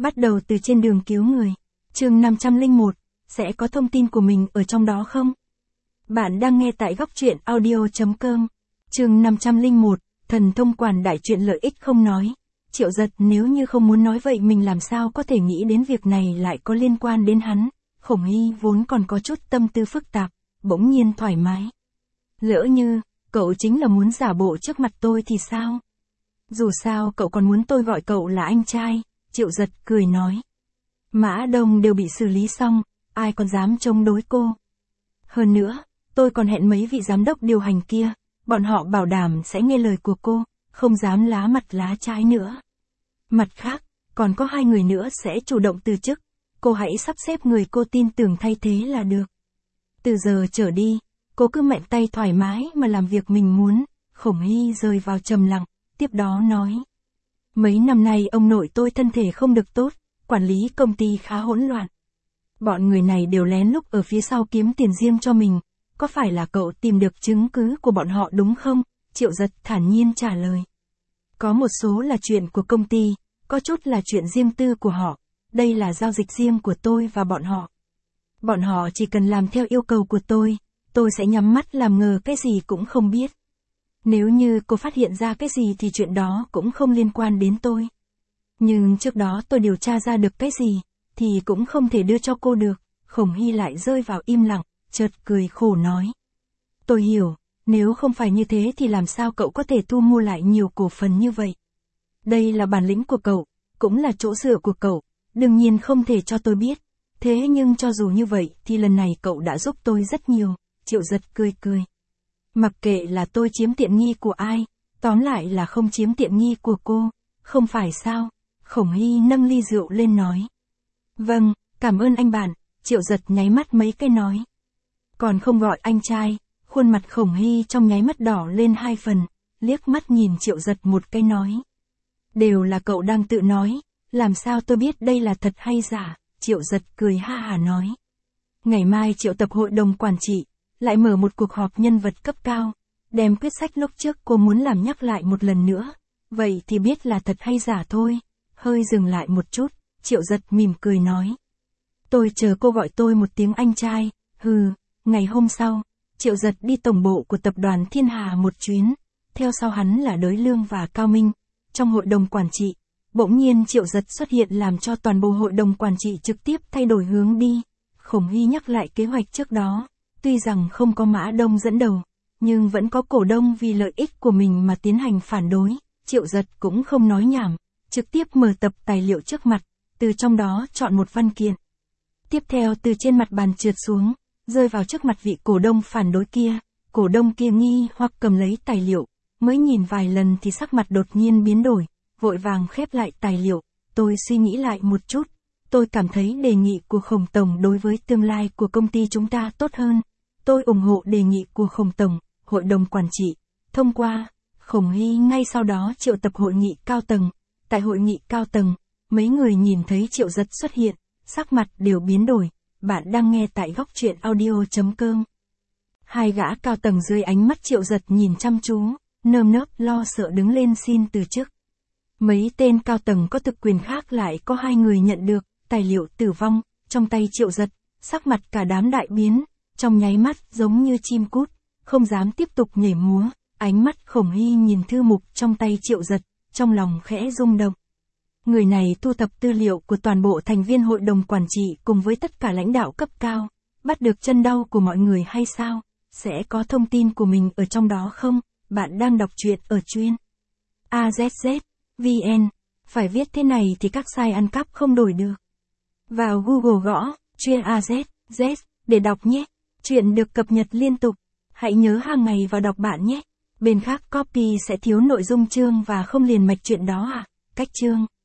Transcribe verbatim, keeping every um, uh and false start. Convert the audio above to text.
Bắt đầu từ trên đường cứu người. Chương năm trăm lẻ một, sẽ có thông tin của mình ở trong đó không? Bạn đang nghe tại góc truyện audio chấm com. Chương năm trăm lẻ một, thần thông quản đại chuyện lợi ích không nói. Triệu Giật nếu như không muốn nói vậy mình làm sao có thể nghĩ đến việc này lại có liên quan đến hắn. Khổng Hy vốn còn có chút tâm tư phức tạp, bỗng nhiên thoải mái. Lỡ như, cậu chính là muốn giả bộ trước mặt tôi thì sao? Dù sao cậu còn muốn tôi gọi cậu là anh trai, Triệu Giật cười nói. Mã Đông đều bị xử lý xong, ai còn dám chống đối cô. Hơn nữa, tôi còn hẹn mấy vị giám đốc điều hành kia, bọn họ bảo đảm sẽ nghe lời của cô, không dám lá mặt lá trái nữa. Mặt khác, còn có hai người nữa sẽ chủ động từ chức, cô hãy sắp xếp người cô tin tưởng thay thế là được. Từ giờ trở đi, cô cứ mạnh tay thoải mái mà làm việc mình muốn. Khổng Hy rơi vào trầm lặng, tiếp đó nói. Mấy năm nay ông nội tôi thân thể không được tốt, quản lý công ty khá hỗn loạn. Bọn người này đều lén lút ở phía sau kiếm tiền riêng cho mình, có phải là cậu tìm được chứng cứ của bọn họ đúng không? Triệu Giật thản nhiên trả lời. Có một số là chuyện của công ty, có chút là chuyện riêng tư của họ, đây là giao dịch riêng của tôi và bọn họ. Bọn họ chỉ cần làm theo yêu cầu của tôi, tôi sẽ nhắm mắt làm ngờ cái gì cũng không biết. Nếu như cô phát hiện ra cái gì thì chuyện đó cũng không liên quan đến tôi. Nhưng trước đó tôi điều tra ra được cái gì, thì cũng không thể đưa cho cô được. Khổng Hy lại rơi vào im lặng, chợt cười khổ nói. Tôi hiểu, nếu không phải như thế thì làm sao cậu có thể thu mua lại nhiều cổ phần như vậy. Đây là bản lĩnh của cậu, cũng là chỗ dựa của cậu, đương nhiên không thể cho tôi biết. Thế nhưng cho dù như vậy thì lần này cậu đã giúp tôi rất nhiều. Triệu Giật cười cười. Mặc kệ là tôi chiếm tiện nghi của ai, tóm lại là không chiếm tiện nghi của cô, không phải sao? Khổng Hy nâng ly rượu lên nói. Vâng, cảm ơn anh bạn, Triệu Giật nháy mắt mấy cái nói. Còn không gọi anh trai, khuôn mặt Khổng Hy trong nháy mắt đỏ lên hai phần, liếc mắt nhìn Triệu Giật một cái nói. Đều là cậu đang tự nói, làm sao tôi biết đây là thật hay giả? Triệu Giật cười ha hà nói. Ngày mai triệu tập hội đồng quản trị, lại mở một cuộc họp nhân vật cấp cao, đem quyết sách lúc trước cô muốn làm nhắc lại một lần nữa, vậy thì biết là thật hay giả thôi. Hơi dừng lại một chút, Triệu Giật mỉm cười nói. Tôi chờ cô gọi tôi một tiếng anh trai. Hừ. Ngày hôm sau, Triệu Giật đi tổng bộ của tập đoàn Thiên Hà một chuyến, theo sau hắn là Đới Lương và Cao Minh. Trong hội đồng quản trị, bỗng nhiên Triệu Giật xuất hiện làm cho toàn bộ hội đồng quản trị trực tiếp thay đổi hướng đi. Khổng Hy nhắc lại kế hoạch trước đó, tuy rằng không có Mã Đông dẫn đầu, nhưng vẫn có cổ đông vì lợi ích của mình mà tiến hành phản đối. Triệu Giật cũng không nói nhảm, trực tiếp mở tập tài liệu trước mặt, từ trong đó chọn một văn kiện. Tiếp theo từ trên mặt bàn trượt xuống, rơi vào trước mặt vị cổ đông phản đối kia. Cổ đông kia nghi hoặc cầm lấy tài liệu, mới nhìn vài lần thì sắc mặt đột nhiên biến đổi, vội vàng khép lại tài liệu. Tôi suy nghĩ lại một chút, tôi cảm thấy đề nghị của Khổng Tổng đối với tương lai của công ty chúng ta tốt hơn. Tôi ủng hộ đề nghị của Khổng Tổng. Hội đồng quản trị thông qua. Khổng Hy ngay sau đó triệu tập hội nghị cao tầng. Tại hội nghị cao tầng, mấy người nhìn thấy Triệu Giật xuất hiện, sắc mặt đều biến đổi. Bạn đang nghe tại góc truyện audio chấm com. Hai gã cao tầng dưới ánh mắt Triệu Giật nhìn chăm chú, nơm nớp lo sợ đứng lên xin từ chức. Mấy tên cao tầng có thực quyền khác lại có hai người nhận được tài liệu tử vong trong tay Triệu Giật, sắc mặt cả đám đại biến, trong nháy mắt giống như chim cút, không dám tiếp tục nhảy múa. Ánh mắt Khổng Hy nhìn thư mục trong tay Triệu Giật, trong lòng khẽ rung động. Người này thu thập tư liệu của toàn bộ thành viên hội đồng quản trị cùng với tất cả lãnh đạo cấp cao, bắt được chân đau của mọi người hay sao? Sẽ có thông tin của mình ở trong đó không? Bạn đang đọc truyện ở chuyên a zét zét vê en, phải viết thế này thì các site ăn cắp không đổi được. Vào Google gõ chuyên a zét zét để đọc nhé. Chuyện được cập nhật liên tục, hãy nhớ hàng ngày vào đọc bạn nhé. Bên khác copy sẽ thiếu nội dung chương và không liền mạch chuyện đó à? Cách chương